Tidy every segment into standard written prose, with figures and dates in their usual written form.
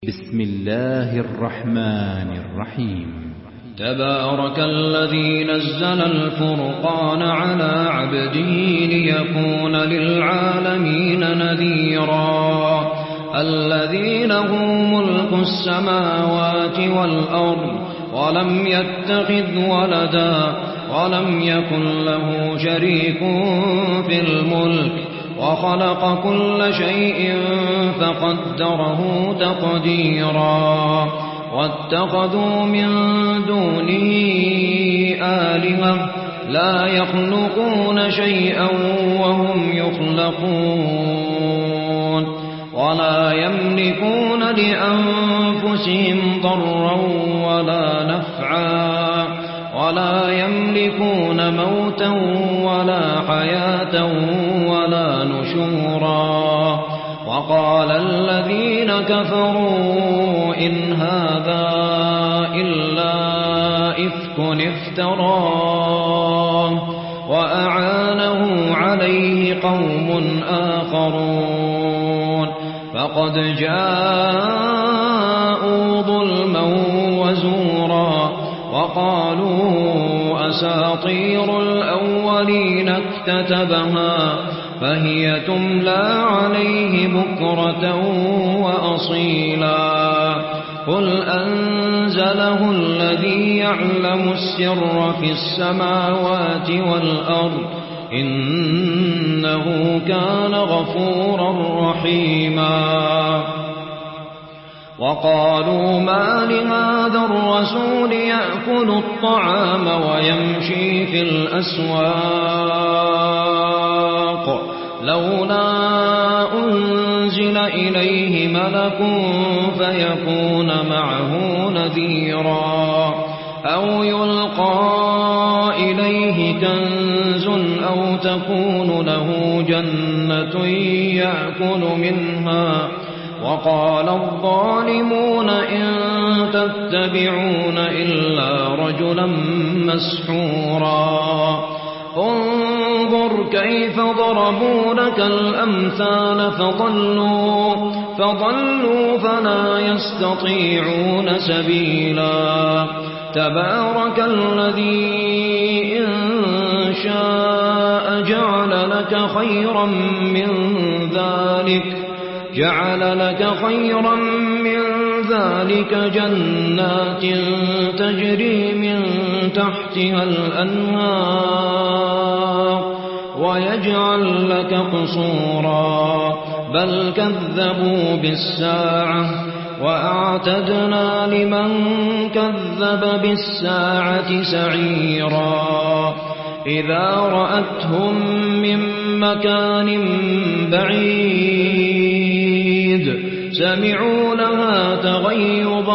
بسم الله الرحمن الرحيم. تبارك الذي نزل الفرقان على عبده ليكون للعالمين نذيرا. الذي له ملك السماوات والأرض ولم يتخذ ولدا ولم يكن له شريك في الملك وخلق كل شيء فقدره تقديرا. واتخذوا من دونه آلهة لا يخلقون شيئا وهم يخلقون ولا يملكون لأنفسهم ضرا ولا نفعا ولا يملكون موتا ولا حياة ولا نشورا. وقال الذين كفروا إن هذا إلا إفك افتراه وأعانه عليه قوم آخرون فقد جاءوا ظلما وزورا. وقالوا أساطير الأولين اكتتبها فهي تملى عليه بكرة وأصيلا. قل أنزله الذي يعلم السر في السماوات والأرض إنه كان غفورا رحيما. وقالوا ما لهذا الرسول يأكل الطعام ويمشي في الأسواق لولا أنزل إليه ملك فيكون معه نذيرا أو يلقى إليه كنز أو تكون له جنة يأكل منها. وقال الظالمون إن تتبعون إلا رجلا مسحورا. انظر كيف ضربوا لك الأمثال فضلوا فلا يستطيعون سبيلا. تبارك الذي إن شاء جعل لك خيرا من ذلك جنات تجري من تحتها الأنهار ويجعل لك قصورا بل كذبوا بالساعة وأعتدنا لمن كذب بالساعة سعيرا. إذا رأتهم من مكان بعيد سمعوا لها تغيظا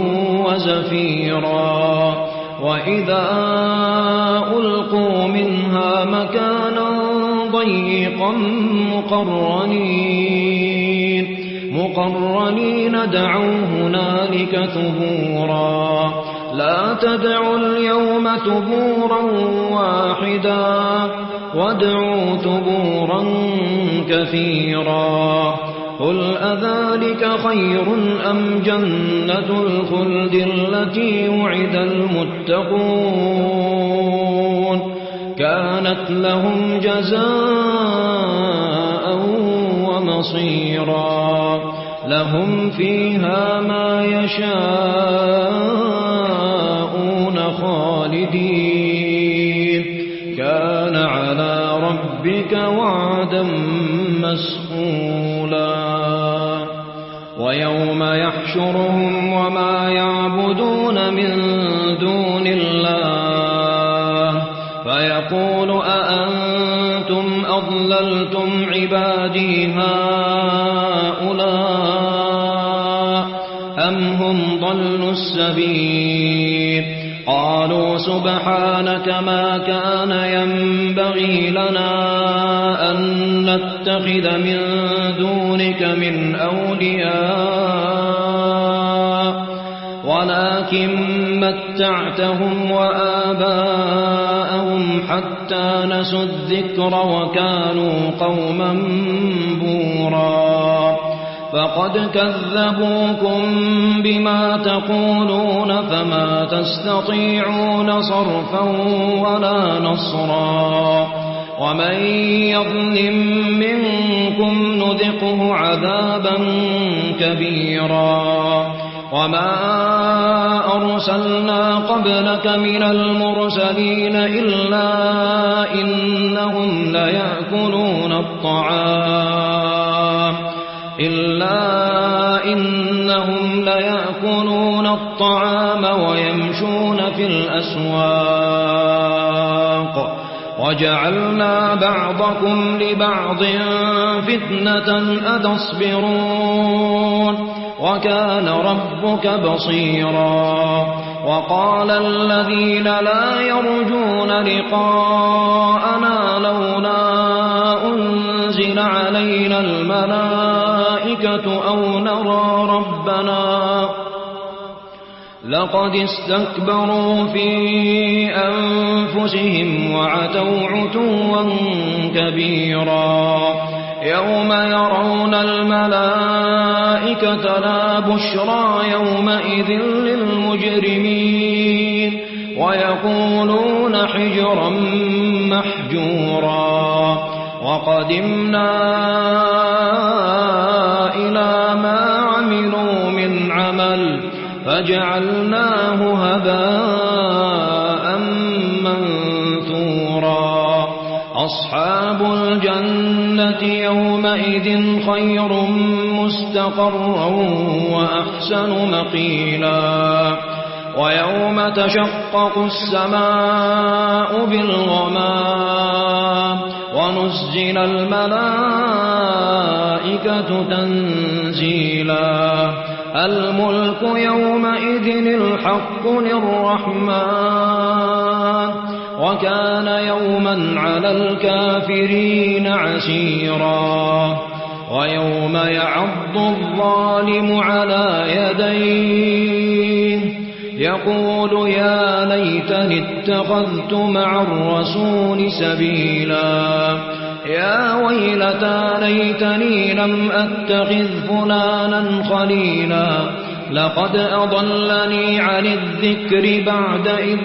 وزفيرا. وإذا ألقوا منها مكانا ضيقا مقرنين دعوا هنالك ثبورا. لا تدعوا اليوم ثبورا واحدا وادعوا ثبورا كثيرا. قل أذلك خير أم جنة الخلد التي وعد المتقون كانت لهم جزاء ومصيرا. لهم فيها ما يشاءون خالدين كان على ربك وعدا مسئولا. ويوم يحشرهم وما يعبدون من دون الله فيقول أأنتم أضللتم عبادي هؤلاء أم هم ضلوا السبيل. قالوا سبحانك ما كان ينبغي لنا أن نتخذ من دونك من أولياء ولكن متعتهم وآباءهم حتى نسوا الذكر وكانوا قوما بورا. فقد كذبوكم بما تقولون فما تستطيعون صرفا ولا نصرا ومن يظلم منكم نذقه عذابا كبيرا وما أرسلنا قبلك من المرسلين إلا إنهم ليأكلون الطعام ويمشون في الأسواق وجعلنا بعضكم لبعض فتنة أتصبرون وكان ربك بصيرا وقال الذين لا يرجون لقاءنا لولا أنزل علينا الملائكة أو نرى ربنا لقد استكبروا في أنفسهم وعتوا عتوا كبيرا يوم يرون الملائكة لا بشرى يومئذ للمجرمين ويقولون حجرا محجورا وقدمنا إلى ما عملوا من عمل فجعلناه هباء منثورا أصحاب الجنة يومئذ خير مستقرا وأحسن مقيلا ويوم تشقق السماء بالغمام ونزل الملائكة تنزيلا الملك يومئذ الحق للرحمن وكان يوما على الكافرين عسيرا ويوم يعض الظالم على يديه يقول يا ليتني اتخذت مع الرسول سبيلا يا ويلتى ليتني لم أتخذ فلانا خليلا لقد أضلني عن الذكر بعد إذ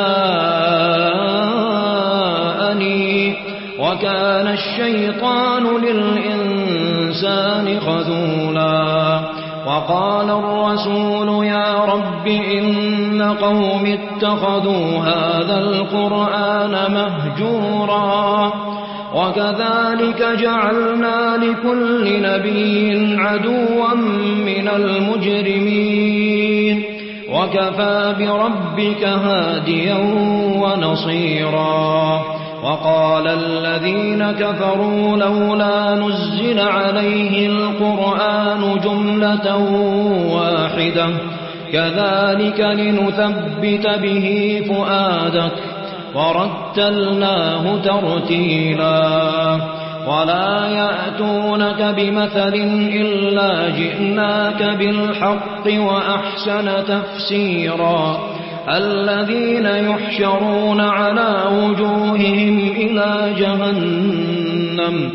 جاءني وكان الشيطان للإنسان خذولا وقال الرسول يا رب إن قوم اتخذوا هذا القرآن مهجورا وكذلك جعلنا لكل نبي عدوا من المجرمين وكفى بربك هاديا ونصيرا وقال الذين كفروا لولا نزل عليه القرآن جملة واحدة كذلك لنثبت به فؤادك ورتلناه ترتيلا ولا يأتونك بمثل إلا جئناك بالحق وأحسن تفسيرا الذين يحشرون على وجوههم إلى جهنم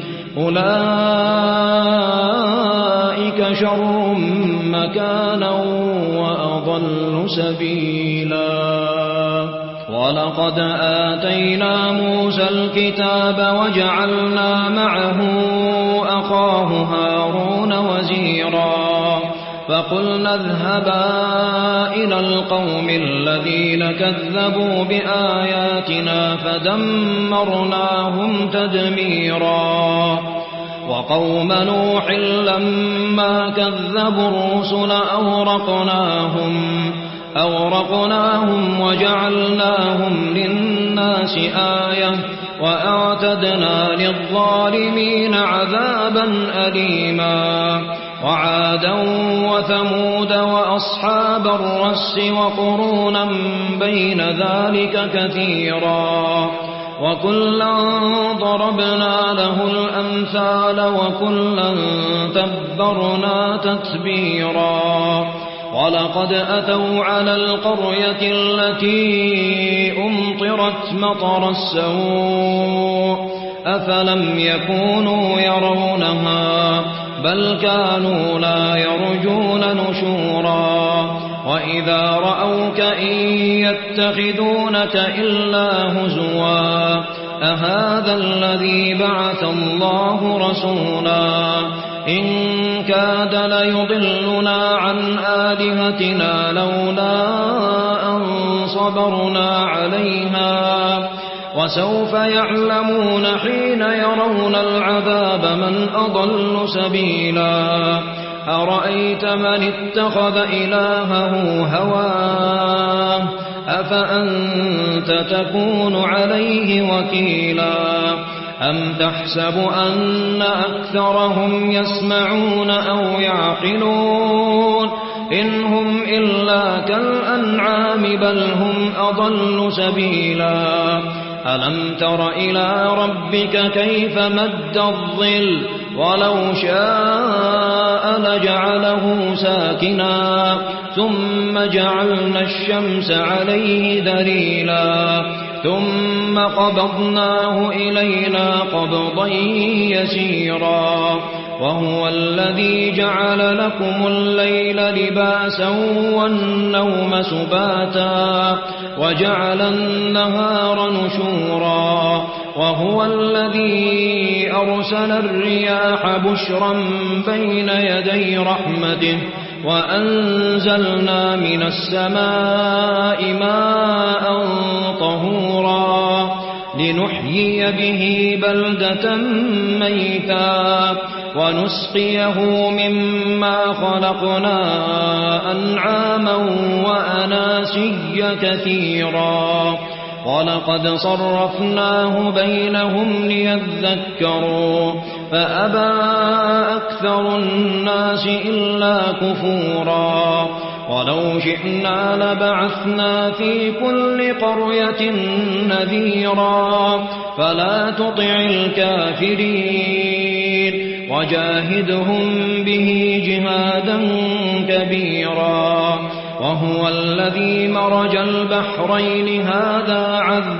أولئك شر مكانا وأضل سبيلا ولقد آتينا موسى الكتاب وجعلنا معه أخاه هارون وزيرا فقلنا اذهبا إلى القوم الذين كذبوا بآياتنا فدمرناهم تدميرا وقوم نوح لما كذبوا الرسل أورقناهم وجعلناهم للناس آية وأعتدنا للظالمين عذابا أليما وعادا وثمود وأصحاب الرس وقرونا بين ذلك كثيرا وكلا ضربنا له الأمثال وكلا تبرنا تتبيرا ولقد أتوا على القرية التي أمطرت مطر السوء أفلم يكونوا يرونها بل كانوا لا يرجون نشورا وإذا رأوك إن يتخذونك إلا هزوا أهذا الذي بعث الله رسولا إن كاد ليضلنا عن آلهتنا لولا أن صبرنا عليها وسوف يعلمون حين يرون العذاب من أضل سبيلا أرأيت من اتخذ إلهه هواه أفأنت تكون عليه وكيلا أم تحسب أن أكثرهم يسمعون أو يعقلون إن هم إلا كالأنعام بل هم أضل سبيلا ألم تر إلى ربك كيف مد الظل ولو شاء لجعله ساكنا ثم جعلنا الشمس عليه دليلا ثم قبضناه إلينا قبضا يسيرا وهو الذي جعل لكم الليل لباسا والنوم سباتا وجعل النهار نشورا وهو الذي أرسل الرياح بشرا بين يدي رحمته وأنزلنا من السماء ماء طهورا لنحيي به بلدة ميتا ونسقيه مما خلقنا أنعاما وأناسيا كثيرا ولقد صرفناه بينهم ليذكروا فأبى أكثر الناس إلا كفورا ولو شئنا لبعثنا في كل قرية نذيرا فلا تطع الكافرين وجاهدهم به جهادا كبيرا وهو الذي مرج البحرين هذا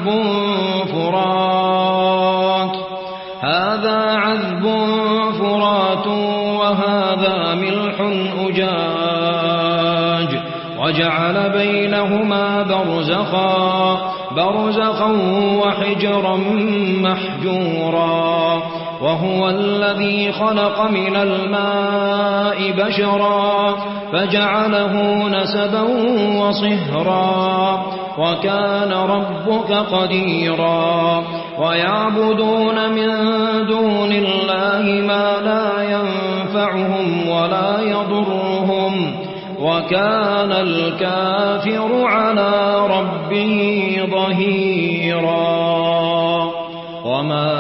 عذب فرات وهذا ملح أجاج وجعل بينهما برزخا وحجرا محجورا وهو الذي خلق من الماء بشرا فجعله نسبا وصهرا وكان ربك قديرا ويعبدون من دون الله ما لا ينفعهم ولا يضرهم وكان الكافر على ربه ظهيرا وما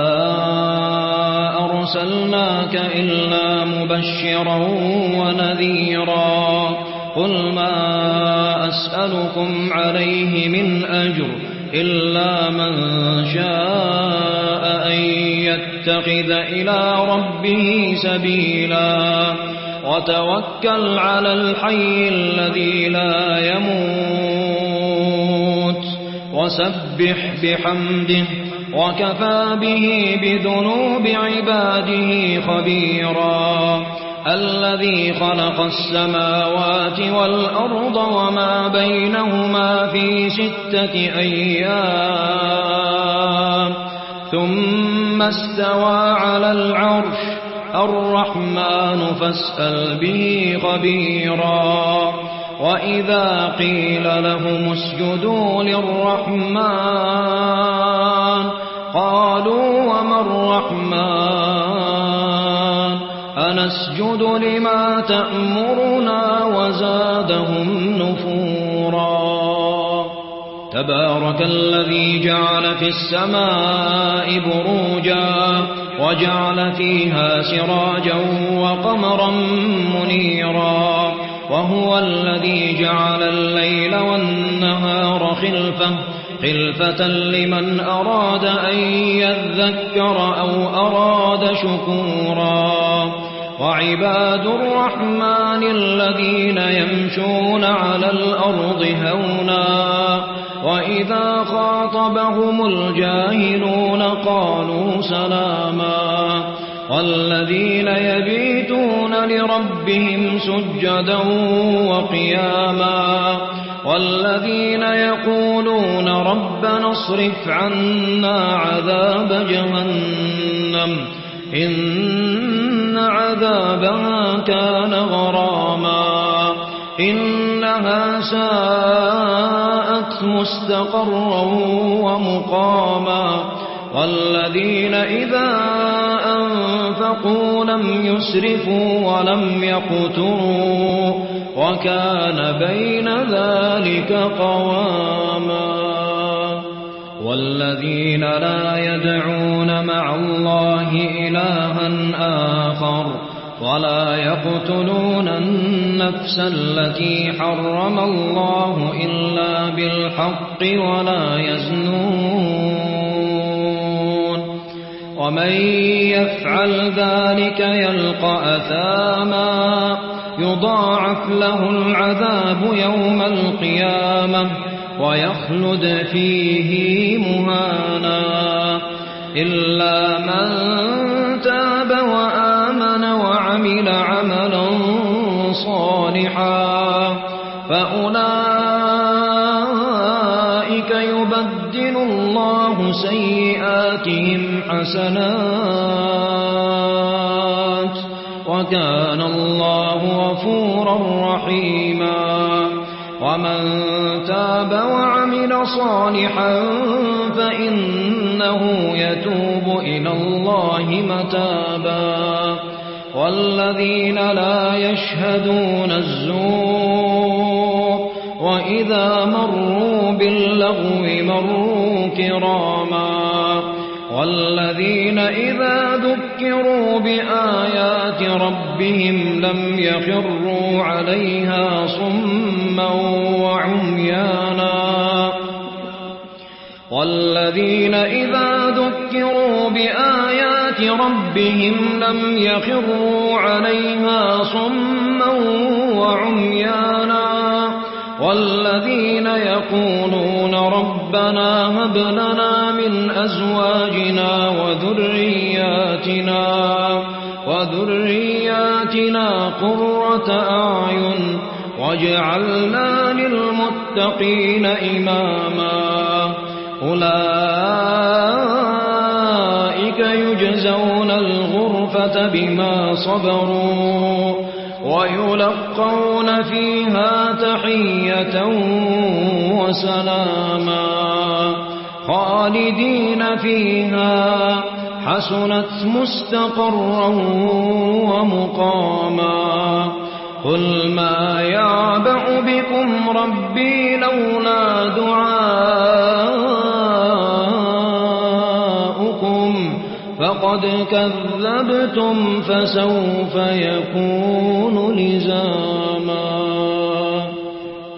أرسلناك إلا مبشرا ونذيرا قل ما أسألكم عليه من أجر إلا من شاء أن يتخذ إلى ربه سبيلا وتوكل على الحي الذي لا يموت وسبح بحمده وكفى به بذنوب عباده خبيرا الذي خلق السماوات والأرض وما بينهما في 6 أيام ثم استوى على العرش الرحمن فاسأل به خبيرا وإذا قيل لهم اسجدوا للرحمن قالوا وما الرحمن أنسجد لما تأمرنا وزادهم نفورا تبارك الذي جعل في السماء بروجا وجعل فيها سراجا وقمرا منيرا وهو الذي جعل الليل والنهار خلفة لمن أراد أن يذكر أو أراد شكورا وعباد الرحمن الذين يمشون على الأرض هونا وإذا خاطبهم الجاهلون قالوا سلاما والذين يبيتون لربهم سجدا وقياما والذين يقولون ربنا اصرف عنا عذاب جهنم إن عذابها كان غراما إنها ساءت مستقرا ومقاما والذين إذا أنفقوا لم يسرفوا ولم يقتروا وكان بين ذلك قواما والذين لا يدعون مع الله إلها آخر ولا يقتلون النفس التي حرم الله إلا بالحق ولا يزنون ومن يفعل ذلك يلقى أثاما يضاعف له العذاب يوم القيامة ويخلد فيه مهانا إلا من تاب وآمن وعمل عملا صالحا فأولئك يبدل الله سيئاتهم حسنات وكان الله غفورا رحيما ومن تاب وعمل صالحا فإنه يتوب إلى الله متابا والذين لا يشهدون الزور وإذا مروا باللغو مروا كراما والذين إذا ذكروا بآيات ربهم لم يخروا عليها صما وعميانا والذين إذا ذكروا بآيات ربهم لم يخروا عليها صما وعميانا والذين يقولون ربنا هب لنا من أزواجنا وذرياتنا قرة أعين واجعلنا للمتقين إماما أولئك يجزون الغرفة بما صبروا ويلقون فيها تحية وسلاما خالدين فيها حسنت مستقرا ومقاما قل ما يعبأ بكم ربي لولا دعاؤكم فقد كذبتم فسوف يكون